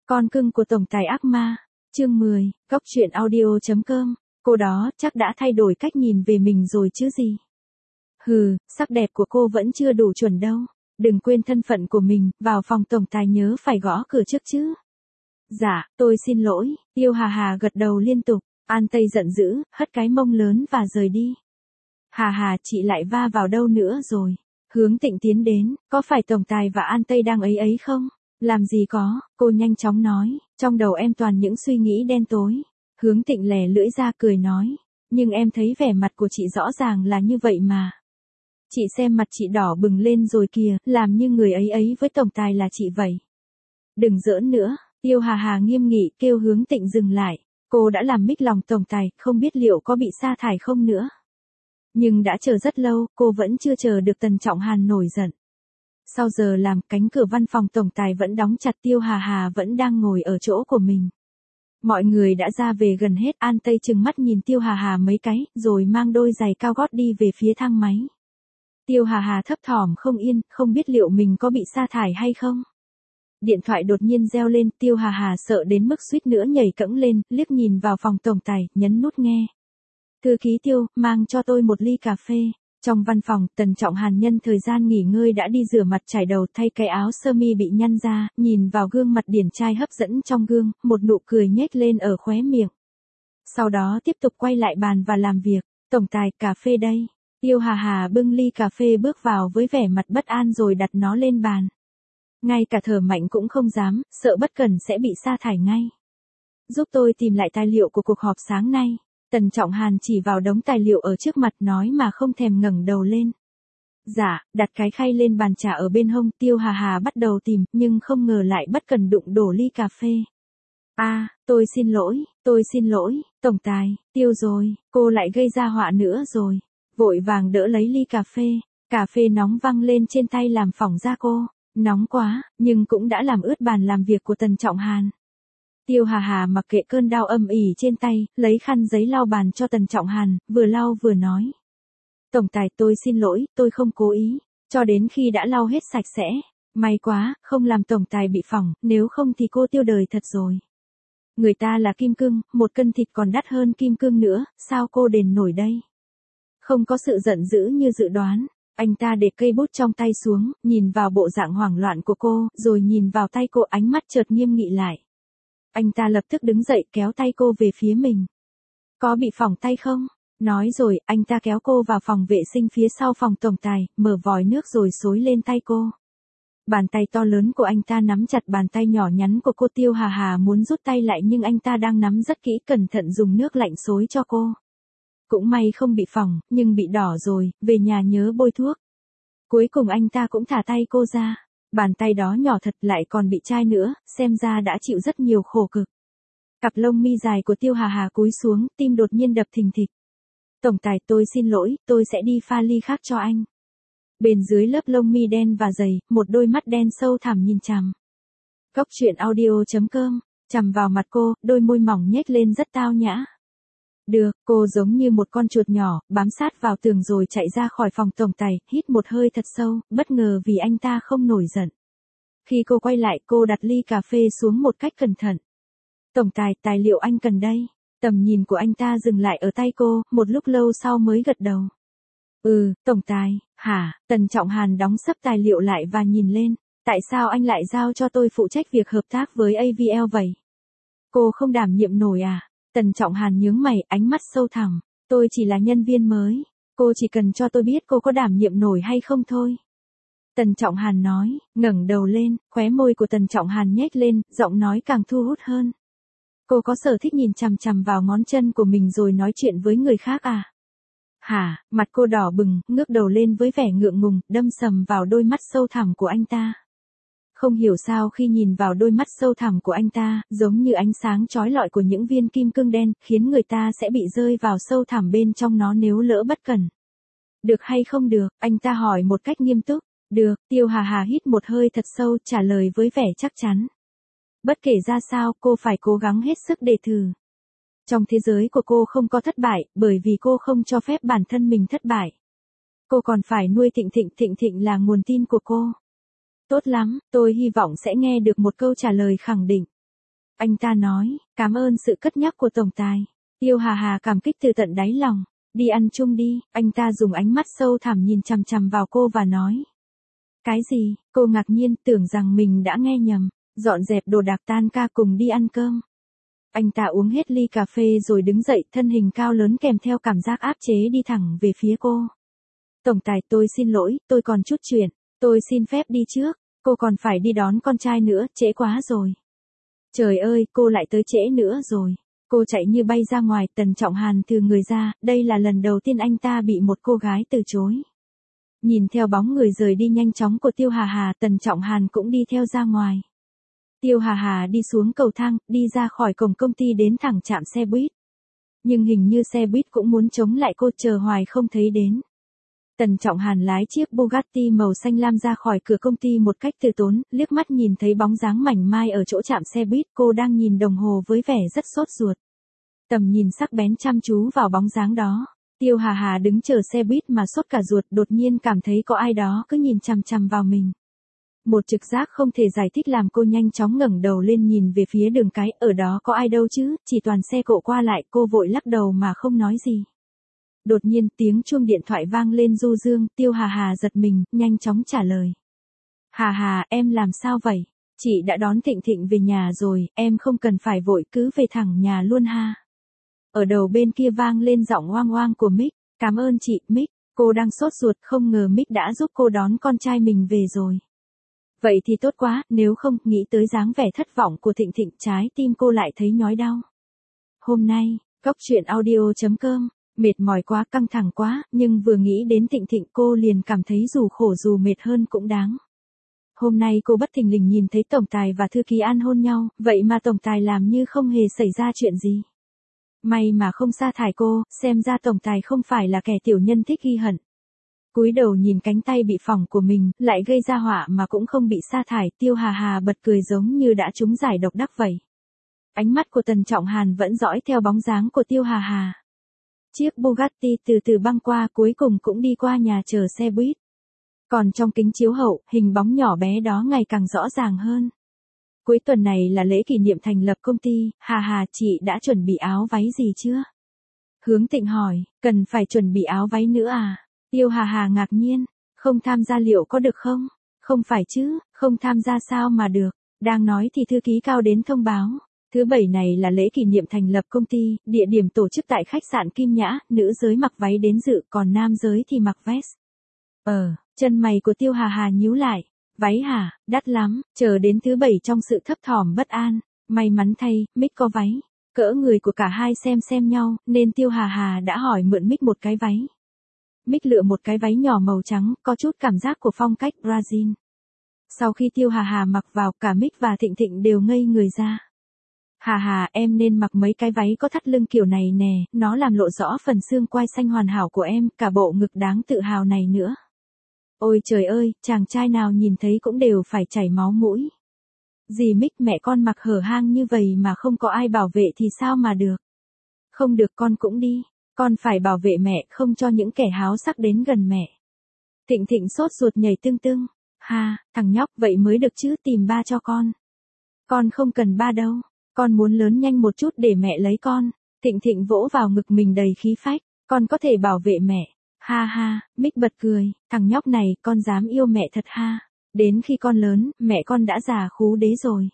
Con cưng của tổng tài ác ma, chương 10, góc truyện audio.com, cô đó chắc đã thay đổi cách nhìn về mình rồi chứ gì. Hừ, sắc đẹp của cô vẫn chưa đủ chuẩn đâu, đừng quên thân phận của mình, vào phòng tổng tài nhớ phải gõ cửa trước chứ. Dạ, tôi xin lỗi, Tiêu Hà Hà gật đầu liên tục, An Tây giận dữ, hất cái mông lớn và rời đi. Hà Hà, chị lại va vào đâu nữa rồi? Hướng Tịnh tiến đến, có phải tổng tài và An Tây đang ấy không? Làm gì có, cô nhanh chóng nói, trong đầu em toàn những suy nghĩ đen tối. Hướng Tịnh lè lưỡi ra cười nói, nhưng em thấy vẻ mặt của chị rõ ràng là như vậy mà. Chị xem mặt chị đỏ bừng lên rồi kìa, làm như người ấy với tổng tài là chị vậy. Đừng giỡn nữa, Tiêu Hà Hà nghiêm nghị kêu Hướng Tịnh dừng lại, cô đã làm mích lòng tổng tài, không biết liệu có bị sa thải không nữa. Nhưng đã chờ rất lâu, cô vẫn chưa chờ được Tần Trọng Hàn nổi giận. Sau giờ làm, cánh cửa văn phòng tổng tài vẫn đóng chặt, Tiêu Hà Hà vẫn đang ngồi ở chỗ của mình. Mọi người đã ra về gần hết, An Tây trừng mắt nhìn Tiêu Hà Hà mấy cái, rồi mang đôi giày cao gót đi về phía thang máy. Tiêu Hà Hà thấp thỏm không yên, không biết liệu mình có bị sa thải hay không. Điện thoại đột nhiên reo lên, Tiêu Hà Hà sợ đến mức suýt nữa nhảy cẫng lên, liếc nhìn vào phòng tổng tài, nhấn nút nghe. Thư ký Tiêu, mang cho tôi một ly cà phê. Trong văn phòng, Tần Trọng Hàn nhân thời gian nghỉ ngơi đã đi rửa mặt chải đầu, thay cái áo sơ mi bị nhăn ra, nhìn vào gương mặt điển trai hấp dẫn trong gương, một nụ cười nhếch lên ở khóe miệng. Sau đó tiếp tục quay lại bàn và làm việc. Tổng tài, cà phê đây. Tiêu Hà Hà bưng ly cà phê bước vào với vẻ mặt bất an rồi đặt nó lên bàn. Ngay cả thở mạnh cũng không dám, sợ bất cẩn sẽ bị sa thải ngay. Giúp tôi tìm lại tài liệu của cuộc họp sáng nay. Tần Trọng Hàn chỉ vào đống tài liệu ở trước mặt nói mà không thèm ngẩng đầu lên. Dạ, đặt cái khay lên bàn trà ở bên hông, Tiêu Hà Hà bắt đầu tìm, nhưng không ngờ lại bất cần đụng đổ ly cà phê. Tôi xin lỗi, tổng tài, Tiêu rồi, cô lại gây ra họa nữa rồi. Vội vàng đỡ lấy ly cà phê nóng văng lên trên tay làm phỏng da cô, nóng quá, nhưng cũng đã làm ướt bàn làm việc của Tần Trọng Hàn. Tiêu Hà Hà mặc kệ cơn đau âm ỉ trên tay, lấy khăn giấy lau bàn cho Tần Trọng Hàn, vừa lau vừa nói. Tổng tài, tôi xin lỗi, tôi không cố ý, cho đến khi đã lau hết sạch sẽ. May quá, không làm tổng tài bị phỏng, nếu không thì cô tiêu đời thật rồi. Người ta là kim cương, 1 cân thịt còn đắt hơn kim cương nữa, sao cô đền nổi đây? Không có sự giận dữ như dự đoán, anh ta để cây bút trong tay xuống, nhìn vào bộ dạng hoảng loạn của cô, rồi nhìn vào tay cô, ánh mắt chợt nghiêm nghị lại. Anh ta lập tức đứng dậy kéo tay cô về phía mình. Có bị phỏng tay không? Nói rồi, anh ta kéo cô vào phòng vệ sinh phía sau phòng tổng tài, mở vòi nước rồi xối lên tay cô. Bàn tay to lớn của anh ta nắm chặt bàn tay nhỏ nhắn của cô. Tiêu Hà Hà muốn rút tay lại nhưng anh ta đang nắm rất kỹ, cẩn thận dùng nước lạnh xối cho cô. Cũng may không bị phỏng, nhưng bị đỏ rồi, về nhà nhớ bôi thuốc. Cuối cùng anh ta cũng thả tay cô ra. Bàn tay đó nhỏ thật, lại còn bị chai nữa, xem ra đã chịu rất nhiều khổ cực. Cặp lông mi dài của Tiêu Hà Hà cúi xuống, tim đột nhiên đập thình thịch. Tổng tài, tôi xin lỗi, tôi sẽ đi pha ly khác cho anh. Bên dưới lớp lông mi đen và dày, một đôi mắt đen sâu thẳm nhìn chằm. Góc truyện audio.com, chằm vào mặt cô, đôi môi mỏng nhếch lên rất tao nhã. Được, cô giống như một con chuột nhỏ, bám sát vào tường rồi chạy ra khỏi phòng tổng tài, hít một hơi thật sâu, bất ngờ vì anh ta không nổi giận. Khi cô quay lại, cô đặt ly cà phê xuống một cách cẩn thận. Tổng tài, tài liệu anh cần đây. Tầm nhìn của anh ta dừng lại ở tay cô, một lúc lâu sau mới gật đầu. Tổng tài, hả? Tần Trọng Hàn đóng sấp tài liệu lại và nhìn lên. Tại sao anh lại giao cho tôi phụ trách việc hợp tác với AVL vậy? Cô không đảm nhiệm nổi à? Tần Trọng Hàn nhướng mày, ánh mắt sâu thẳm. Tôi chỉ là nhân viên mới. Cô chỉ cần cho tôi biết cô có đảm nhiệm nổi hay không thôi. Tần Trọng Hàn nói, ngẩng đầu lên, khóe môi của Tần Trọng Hàn nhếch lên, giọng nói càng thu hút hơn. Cô có sở thích nhìn chằm chằm vào ngón chân của mình rồi nói chuyện với người khác à? Hả? Mặt cô đỏ bừng, ngước đầu lên với vẻ ngượng ngùng, đâm sầm vào đôi mắt sâu thẳm của anh ta. Không hiểu sao khi nhìn vào đôi mắt sâu thẳm của anh ta, giống như ánh sáng chói lọi của những viên kim cương đen, khiến người ta sẽ bị rơi vào sâu thẳm bên trong nó nếu lỡ bất cẩn. Được hay không được? Anh ta hỏi một cách nghiêm túc. Được, Tiêu Hà Hà hít một hơi thật sâu, trả lời với vẻ chắc chắn. Bất kể ra sao, cô phải cố gắng hết sức để thử. Trong thế giới của cô không có thất bại, bởi vì cô không cho phép bản thân mình thất bại. Cô còn phải nuôi Thịnh Thịnh là nguồn tin của cô. Tốt lắm, tôi hy vọng sẽ nghe được một câu trả lời khẳng định. Anh ta nói, cảm ơn sự cất nhắc của tổng tài. Tiêu Hà Hà cảm kích từ tận đáy lòng. Đi ăn chung đi, anh ta dùng ánh mắt sâu thẳm nhìn chằm chằm vào cô và nói. Cái gì? Cô ngạc nhiên tưởng rằng mình đã nghe nhầm. Dọn dẹp đồ đạc tan ca cùng đi ăn cơm. Anh ta uống hết ly cà phê rồi đứng dậy, thân hình cao lớn kèm theo cảm giác áp chế đi thẳng về phía cô. Tổng tài, tôi xin lỗi, tôi còn chút chuyện. Tôi xin phép đi trước. Cô còn phải đi đón con trai nữa, trễ quá rồi. Trời ơi, cô lại tới trễ nữa rồi. Cô chạy như bay ra ngoài, Tần Trọng Hàn thừ người ra, đây là lần đầu tiên anh ta bị một cô gái từ chối. Nhìn theo bóng người rời đi nhanh chóng của Tiêu Hà Hà, Tần Trọng Hàn cũng đi theo ra ngoài. Tiêu Hà Hà đi xuống cầu thang, đi ra khỏi cổng công ty đến thẳng trạm xe buýt. Nhưng hình như xe buýt cũng muốn chống lại cô, chờ hoài không thấy đến. Tần Trọng Hàn lái chiếc Bugatti màu xanh lam ra khỏi cửa công ty một cách từ tốn, liếc mắt nhìn thấy bóng dáng mảnh mai ở chỗ trạm xe buýt, cô đang nhìn đồng hồ với vẻ rất sốt ruột. Tầm nhìn sắc bén chăm chú vào bóng dáng đó. Tiêu Hà Hà đứng chờ xe buýt mà sốt cả ruột, đột nhiên cảm thấy có ai đó cứ nhìn chằm chằm vào mình. Một trực giác không thể giải thích làm cô nhanh chóng ngẩng đầu lên nhìn về phía đường cái, ở đó có ai đâu chứ, chỉ toàn xe cộ qua lại, cô vội lắc đầu mà không nói gì. Đột nhiên tiếng chuông điện thoại vang lên du dương, Tiêu Hà Hà giật mình, nhanh chóng trả lời. Hà Hà, em làm sao vậy? Chị đã đón Thịnh Thịnh về nhà rồi, em không cần phải vội, cứ về thẳng nhà luôn ha. Ở đầu bên kia vang lên giọng oang oang của Mick, cảm ơn chị, Mick. Cô đang sốt ruột, không ngờ Mick đã giúp cô đón con trai mình về rồi. Vậy thì tốt quá, nếu không, nghĩ tới dáng vẻ thất vọng của Thịnh Thịnh, trái tim cô lại thấy nhói đau. Hôm nay, Góc Chuyện Audio.com, mệt mỏi quá, căng thẳng quá, nhưng vừa nghĩ đến Thịnh Thịnh cô liền cảm thấy dù khổ dù mệt hơn cũng đáng. Hôm nay cô bất thình lình nhìn thấy tổng tài và thư ký An hôn nhau, vậy mà tổng tài làm như không hề xảy ra chuyện gì. May mà không sa thải cô, xem ra tổng tài không phải là kẻ tiểu nhân thích ghi hận. Cúi đầu nhìn cánh tay bị phỏng của mình, lại gây ra họa mà cũng không bị sa thải, Tiêu Hà Hà bật cười giống như đã trúng giải độc đắc vậy. Ánh mắt của Tần Trọng Hàn vẫn dõi theo bóng dáng của Tiêu Hà Hà. Chiếc Bugatti từ từ băng qua, cuối cùng cũng đi qua nhà chờ xe buýt. Còn trong kính chiếu hậu, hình bóng nhỏ bé đó ngày càng rõ ràng hơn. Cuối tuần này là lễ kỷ niệm thành lập công ty, Hà Hà, chị đã chuẩn bị áo váy gì chưa? Hướng Tịnh hỏi, cần phải chuẩn bị áo váy nữa à? Tiêu Hà Hà ngạc nhiên, không tham gia liệu có được không? Không phải chứ, không tham gia sao mà được. Đang nói thì thư ký Cao đến thông báo. Thứ Bảy này là lễ kỷ niệm thành lập công ty, địa điểm tổ chức tại khách sạn Kim Nhã, nữ giới mặc váy đến dự, còn nam giới thì mặc vest. Chân mày của Tiêu Hà Hà nhíu lại. Váy hả, đắt lắm, chờ đến thứ Bảy trong sự thấp thỏm bất an. May mắn thay, Mick có váy. Cỡ người của cả hai xem nhau, nên Tiêu Hà Hà đã hỏi mượn Mick một cái váy. Mick lựa một cái váy nhỏ màu trắng, có chút cảm giác của phong cách Brazil. Sau khi Tiêu Hà Hà mặc vào, cả Mick và Thịnh Thịnh đều ngây người ra. Hà Hà, em nên mặc mấy cái váy có thắt lưng kiểu này nè, nó làm lộ rõ phần xương quai xanh hoàn hảo của em, cả bộ ngực đáng tự hào này nữa. Ôi trời ơi, chàng trai nào nhìn thấy cũng đều phải chảy máu mũi. Dì Mick, mẹ con mặc hở hang như vậy mà không có ai bảo vệ thì sao mà được. Không được, con cũng đi. Con phải bảo vệ mẹ, không cho những kẻ háo sắc đến gần mẹ. Thịnh Thịnh sốt ruột nhảy tưng tưng. Ha, thằng nhóc, vậy mới được chứ, tìm ba cho con. Con không cần ba đâu. Con muốn lớn nhanh một chút để mẹ lấy con. Thịnh Thịnh vỗ vào ngực mình đầy khí phách. Con có thể bảo vệ mẹ. Ha ha, Mick bật cười. Thằng nhóc này, con dám yêu mẹ thật ha. Đến khi con lớn, mẹ con đã già khú đế rồi.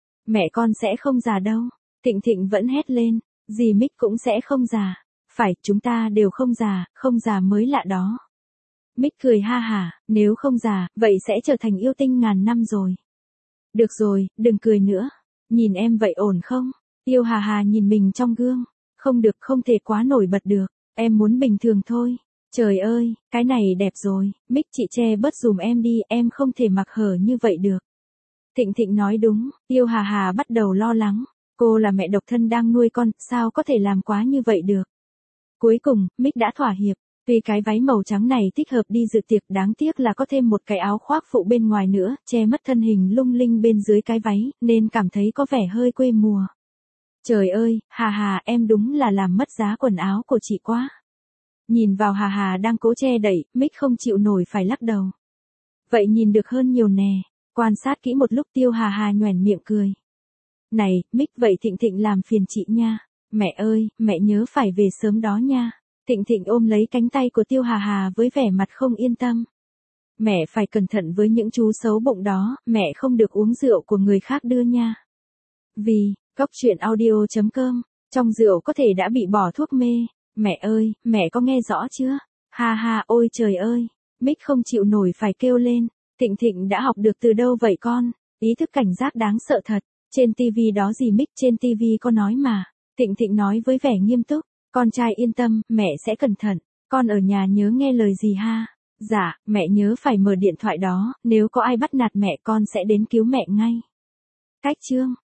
Mẹ con sẽ không già đâu. Thịnh Thịnh vẫn hét lên. Dì Mick cũng sẽ không già. Phải, chúng ta đều không già mới lạ đó. Mick cười ha hả, nếu không già, vậy sẽ trở thành yêu tinh ngàn năm rồi. Được rồi, đừng cười nữa. Nhìn em vậy ổn không? Tiêu Hà Hà nhìn mình trong gương. Không được, không thể quá nổi bật được. Em muốn bình thường thôi. Trời ơi, cái này đẹp rồi. Mick, chị che bớt dùm em đi, em không thể mặc hở như vậy được. Thịnh Thịnh nói đúng. Tiêu Hà Hà bắt đầu lo lắng. Cô là mẹ độc thân đang nuôi con, sao có thể làm quá như vậy được. Cuối cùng, Mick đã thỏa hiệp. Vì cái váy màu trắng này thích hợp đi dự tiệc, đáng tiếc là có thêm một cái áo khoác phụ bên ngoài nữa, che mất thân hình lung linh bên dưới cái váy, nên cảm thấy có vẻ hơi quê mùa. Trời ơi, Hà Hà, em đúng là làm mất giá quần áo của chị quá. Nhìn vào Hà Hà đang cố che đậy, Mick không chịu nổi phải lắc đầu. Vậy nhìn được hơn nhiều nè. Quan sát kỹ một lúc, Tiêu Hà Hà nhoẻn miệng cười. Này, Mick vậy Thịnh Thịnh làm phiền chị nha. Mẹ ơi, mẹ nhớ phải về sớm đó nha. Thịnh Thịnh ôm lấy cánh tay của Tiêu Hà Hà với vẻ mặt không yên tâm. Mẹ phải cẩn thận với những chú xấu bụng đó, mẹ không được uống rượu của người khác đưa nha. Vì, Góc truyện audio.com, trong rượu có thể đã bị bỏ thuốc mê. Mẹ ơi, mẹ có nghe rõ chưa? Ha ha, ôi trời ơi. Mick không chịu nổi phải kêu lên. Thịnh Thịnh đã học được từ đâu vậy con? Ý thức cảnh giác đáng sợ thật. Trên TV đó gì Mick, trên TV có nói mà. Thịnh Thịnh nói với vẻ nghiêm túc. Con trai yên tâm, mẹ sẽ cẩn thận. Con ở nhà nhớ nghe lời gì ha? Dạ, mẹ nhớ phải mở điện thoại đó, nếu có ai bắt nạt mẹ con sẽ đến cứu mẹ ngay. Cách chương